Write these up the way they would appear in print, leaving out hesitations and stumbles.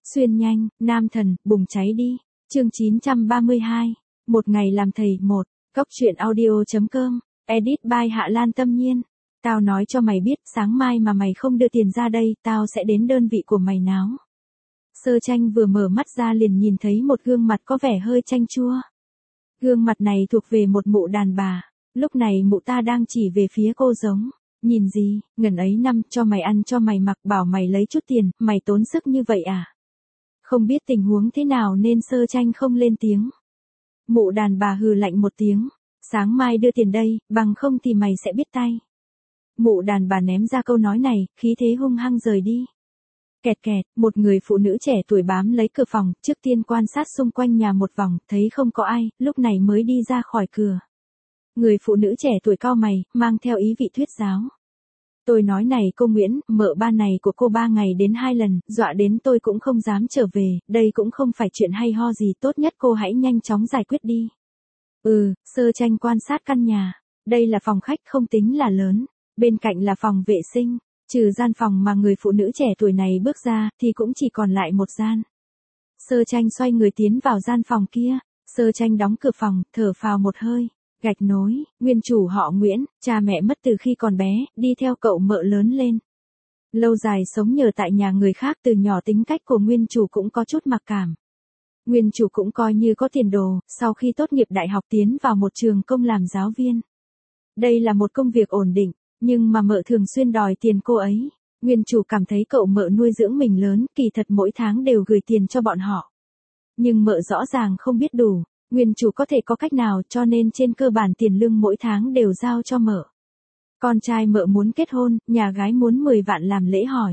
Xuyên nhanh, nam thần, bùng cháy đi. Chương 932. Một ngày làm thầy một. Cốc truyện audio.com. Edit by Hạ Lan Tâm Nhiên. Tao nói cho mày biết, sáng mai mà mày không đưa tiền ra đây, tao sẽ đến đơn vị của mày náo. Sơ Tranh vừa mở mắt ra liền nhìn thấy một gương mặt có vẻ hơi chanh chua. Gương mặt này thuộc về một mụ đàn bà. Lúc này mụ ta đang chỉ về phía cô giống. Nhìn gì, ngần ấy năm cho mày ăn cho mày mặc, bảo mày lấy chút tiền, mày tốn sức như vậy à? Không biết tình huống thế nào nên Sơ Tranh không lên tiếng. Mụ đàn bà hừ lạnh một tiếng. Sáng mai đưa tiền đây, bằng không thì mày sẽ biết tay. Mụ đàn bà ném ra câu nói này, khí thế hung hăng rời đi. Kẹt kẹt, một người phụ nữ trẻ tuổi bám lấy cửa phòng, trước tiên quan sát xung quanh nhà một vòng, thấy không có ai, lúc này mới đi ra khỏi cửa. Người phụ nữ trẻ tuổi cau mày, mang theo ý vị thuyết giáo. Tôi nói này cô Nguyễn, mợ ba này của cô 3 ngày đến 2 lần, dọa đến tôi cũng không dám trở về, đây cũng không phải chuyện hay ho gì, tốt nhất cô hãy nhanh chóng giải quyết đi. Sơ Tranh quan sát căn nhà. Đây là phòng khách không tính là lớn, bên cạnh là phòng vệ sinh, trừ gian phòng mà người phụ nữ trẻ tuổi này bước ra thì cũng chỉ còn lại một gian. Sơ Tranh xoay người tiến vào gian phòng kia, Sơ Tranh đóng cửa phòng, thở phào một hơi. Gạch nối, nguyên chủ họ Nguyễn, cha mẹ mất từ khi còn bé, đi theo cậu mợ lớn lên. Lâu dài sống nhờ tại nhà người khác, từ nhỏ tính cách của nguyên chủ cũng có chút mặc cảm. Nguyên chủ cũng coi như có tiền đồ, sau khi tốt nghiệp đại học tiến vào một trường công làm giáo viên. Đây là một công việc ổn định, nhưng mà mợ thường xuyên đòi tiền cô ấy. Nguyên chủ cảm thấy cậu mợ nuôi dưỡng mình lớn, kỳ thật mỗi tháng đều gửi tiền cho bọn họ. Nhưng mợ rõ ràng không biết đủ. Nguyên chủ có thể có cách nào, cho nên trên cơ bản tiền lương mỗi tháng đều giao cho mợ. Con trai mợ muốn kết hôn, nhà gái muốn 10 vạn làm lễ hỏi.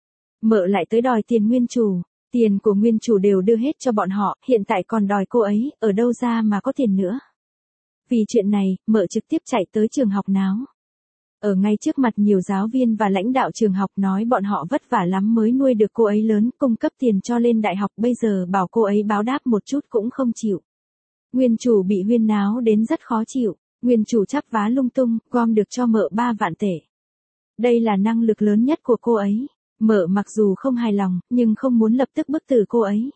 Mợ lại tới đòi tiền nguyên chủ, tiền của nguyên chủ đều đưa hết cho bọn họ, hiện tại còn đòi cô ấy, ở đâu ra mà có tiền nữa. Vì chuyện này, mợ trực tiếp chạy tới trường học náo. Ở ngay trước mặt nhiều giáo viên và lãnh đạo trường học, nói bọn họ vất vả lắm mới nuôi được cô ấy lớn, cung cấp tiền cho lên đại học, bây giờ bảo cô ấy báo đáp một chút cũng không chịu. Nguyên chủ bị huyên náo đến rất khó chịu, nguyên chủ chắp vá lung tung, gom được cho mợ 3 vạn tệ. Đây là năng lực lớn nhất của cô ấy. Mợ mặc dù không hài lòng, nhưng không muốn lập tức bức tử cô ấy.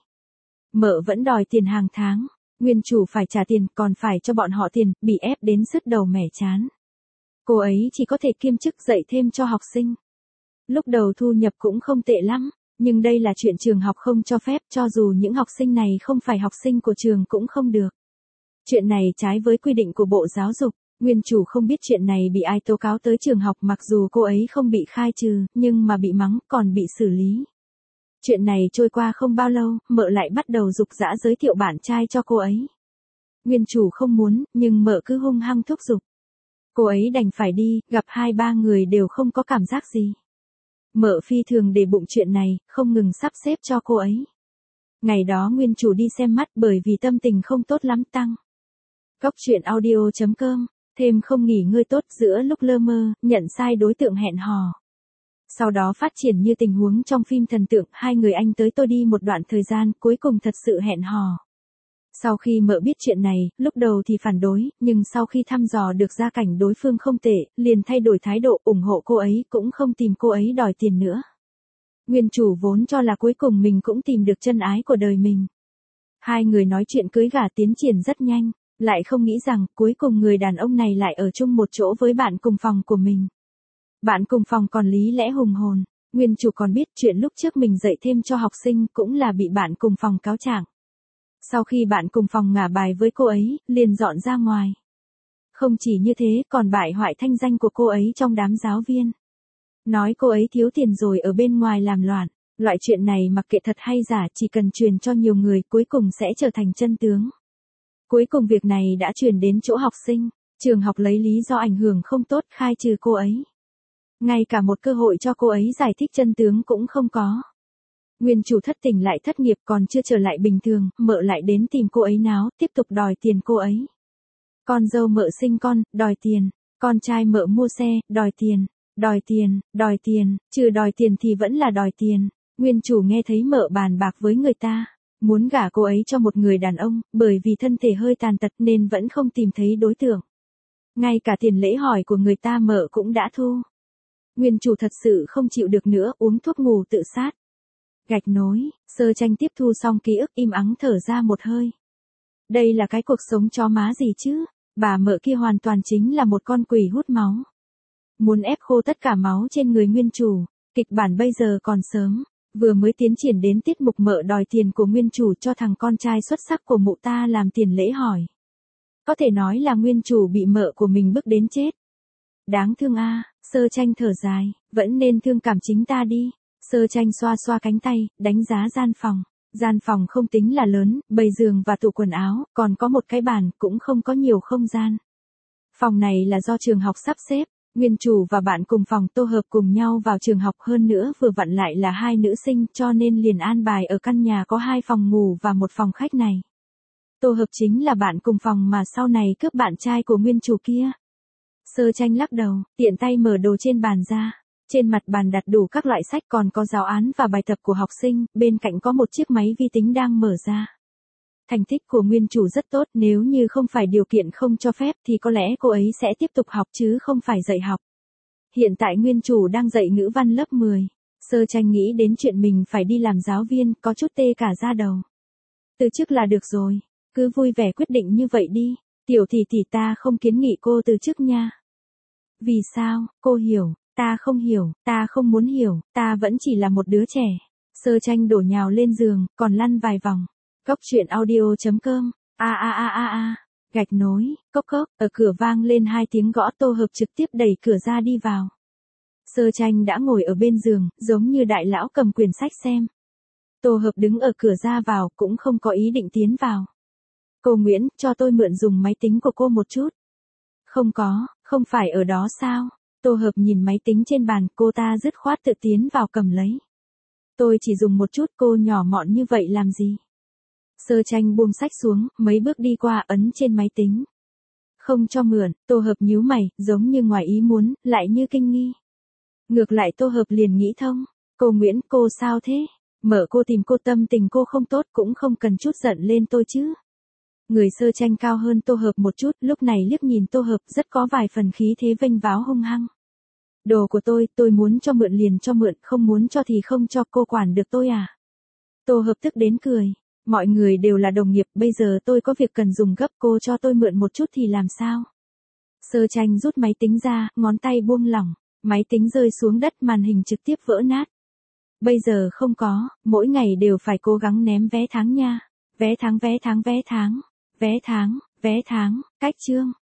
Mợ vẫn đòi tiền hàng tháng, nguyên chủ phải trả tiền, còn phải cho bọn họ tiền, bị ép đến sứt đầu mẻ chán. Cô ấy chỉ có thể kiêm chức dạy thêm cho học sinh. Lúc đầu thu nhập cũng không tệ lắm, nhưng đây là chuyện trường học không cho phép, cho dù những học sinh này không phải học sinh của trường cũng không được. Chuyện này trái với quy định của Bộ Giáo dục, nguyên chủ không biết chuyện này bị ai tố cáo tới trường học, mặc dù cô ấy không bị khai trừ, nhưng mà bị mắng, còn bị xử lý. Chuyện này trôi qua không bao lâu, mợ lại bắt đầu giục giã giới thiệu bạn trai cho cô ấy. Nguyên chủ không muốn, nhưng mợ cứ hung hăng thúc giục. Cô ấy đành phải đi, gặp 2-3 người đều không có cảm giác gì. Mợ phi thường để bụng chuyện này, không ngừng sắp xếp cho cô ấy. Ngày đó nguyên chủ đi xem mắt bởi vì tâm tình không tốt lắm tăng. Cốc truyện audio.com, thêm không nghỉ ngơi tốt, giữa lúc lơ mơ, nhận sai đối tượng hẹn hò. Sau đó phát triển như tình huống trong phim thần tượng, 2 người anh tới tôi đi một đoạn thời gian, cuối cùng thật sự hẹn hò. Sau khi mợ biết chuyện này, lúc đầu thì phản đối, nhưng sau khi thăm dò được gia cảnh đối phương không tệ, liền thay đổi thái độ, ủng hộ cô ấy, cũng không tìm cô ấy đòi tiền nữa. Nguyên chủ vốn cho là cuối cùng mình cũng tìm được chân ái của đời mình. 2 người nói chuyện cưới gả tiến triển rất nhanh. Lại không nghĩ rằng, cuối cùng người đàn ông này lại ở chung một chỗ với bạn cùng phòng của mình. Bạn cùng phòng còn lý lẽ hùng hồn, nguyên chủ còn biết chuyện lúc trước mình dạy thêm cho học sinh cũng là bị bạn cùng phòng cáo trạng. Sau khi bạn cùng phòng ngả bài với cô ấy, liền dọn ra ngoài. Không chỉ như thế, còn bại hoại thanh danh của cô ấy trong đám giáo viên. Nói cô ấy thiếu tiền rồi ở bên ngoài làm loạn. Loại chuyện này mặc kệ thật hay giả, chỉ cần truyền cho nhiều người, cuối cùng sẽ trở thành chân tướng. Cuối cùng việc này đã truyền đến chỗ học sinh, trường học lấy lý do ảnh hưởng không tốt khai trừ cô ấy. Ngay cả một cơ hội cho cô ấy giải thích chân tướng cũng không có. Nguyên chủ thất tình lại thất nghiệp, còn chưa trở lại bình thường, mợ lại đến tìm cô ấy náo, tiếp tục đòi tiền cô ấy. Con dâu mợ sinh con, đòi tiền. Con trai mợ mua xe, đòi tiền. Đòi tiền, trừ đòi tiền thì vẫn là đòi tiền. Nguyên chủ nghe thấy mợ bàn bạc với người ta. Muốn gả cô ấy cho một người đàn ông, bởi vì thân thể hơi tàn tật nên vẫn không tìm thấy đối tượng. Ngay cả tiền lễ hỏi của người ta mợ cũng đã thu. Nguyên chủ thật sự không chịu được nữa, uống thuốc ngủ tự sát. Gạch nối, Sơ Tranh tiếp thu xong ký ức im ắng thở ra một hơi. Đây là cái cuộc sống chó má gì chứ? Bà mợ kia hoàn toàn chính là một con quỷ hút máu. Muốn ép khô tất cả máu trên người nguyên chủ, kịch bản bây giờ còn sớm, vừa mới tiến triển đến tiết mục mợ đòi tiền của nguyên chủ cho thằng con trai xuất sắc của mụ ta làm tiền lễ hỏi. Có thể nói là nguyên chủ bị mợ của mình bức đến chết. Đáng thương a, Sơ Tranh thở dài, vẫn nên thương cảm chính ta đi. Sơ Tranh xoa xoa cánh tay, đánh giá gian phòng. Gian phòng không tính là lớn, bầy giường và tủ quần áo, còn có một cái bàn, cũng không có nhiều không gian. Phòng này là do trường học sắp xếp, nguyên chủ và bạn cùng phòng Tô Hợp cùng nhau vào trường học, hơn nữa vừa vặn lại là hai nữ sinh cho nên liền an bài ở căn nhà có 2 phòng ngủ và 1 phòng khách này. Tô Hợp chính là bạn cùng phòng mà sau này cướp bạn trai của nguyên chủ kia. Sơ Tranh lắc đầu, tiện tay mở đồ trên bàn ra. Trên mặt bàn đặt đủ các loại sách, còn có giáo án và bài tập của học sinh, bên cạnh có một chiếc máy vi tính đang mở ra. Thành tích của nguyên chủ rất tốt, nếu như không phải điều kiện không cho phép thì có lẽ cô ấy sẽ tiếp tục học chứ không phải dạy học. Hiện tại nguyên chủ đang dạy ngữ văn lớp 10. Sơ Tranh nghĩ đến chuyện mình phải đi làm giáo viên, có chút tê cả da đầu. Từ chức là được rồi, cứ vui vẻ quyết định như vậy đi. Tiểu tỷ ta không kiến nghị cô từ chức nha. Vì sao? Cô hiểu. Ta không hiểu, ta không muốn hiểu, ta vẫn chỉ là một đứa trẻ. Sơ Tranh đổ nhào lên giường, còn lăn vài vòng. Cốc truyện audio.com. Gạch nối, cốc cốc, ở cửa vang lên 2 tiếng gõ. Tô Hợp trực tiếp đẩy cửa ra đi vào. Sơ Tranh đã ngồi ở bên giường, giống như đại lão cầm quyển sách xem. Tô Hợp đứng ở cửa ra vào, cũng không có ý định tiến vào. Cô Nguyễn, cho tôi mượn dùng máy tính của cô một chút. Không có, không phải ở đó sao? Tô Hợp nhìn máy tính trên bàn, cô ta dứt khoát tự tiến vào cầm lấy. Tôi chỉ dùng một chút, cô nhỏ mọn như vậy làm gì? Sơ Tranh buông sách xuống, mấy bước đi qua ấn trên máy tính. Không cho mượn. Tô Hợp nhíu mày, giống như ngoài ý muốn, lại như kinh nghi. Ngược lại Tô Hợp liền nghĩ thông. Cô Nguyễn, cô sao thế? Mở cô tìm cô, tâm tình cô không tốt cũng không cần chút giận lên tôi chứ. Người Sơ Tranh cao hơn Tô Hợp một chút, lúc này liếc nhìn Tô Hợp rất có vài phần khí thế vênh váo hung hăng. Đồ của tôi muốn cho mượn liền cho mượn, không muốn cho thì không cho, cô quản được tôi à? Tô Hợp tức đến cười. Mọi người đều là đồng nghiệp, bây giờ tôi có việc cần dùng gấp, cô cho tôi mượn một chút thì làm sao? Sơ Tranh rút máy tính ra, ngón tay buông lỏng, máy tính rơi xuống đất, màn hình trực tiếp vỡ nát. Bây giờ không có, mỗi ngày đều phải cố gắng ném vé tháng nha. Vé tháng, cách chương.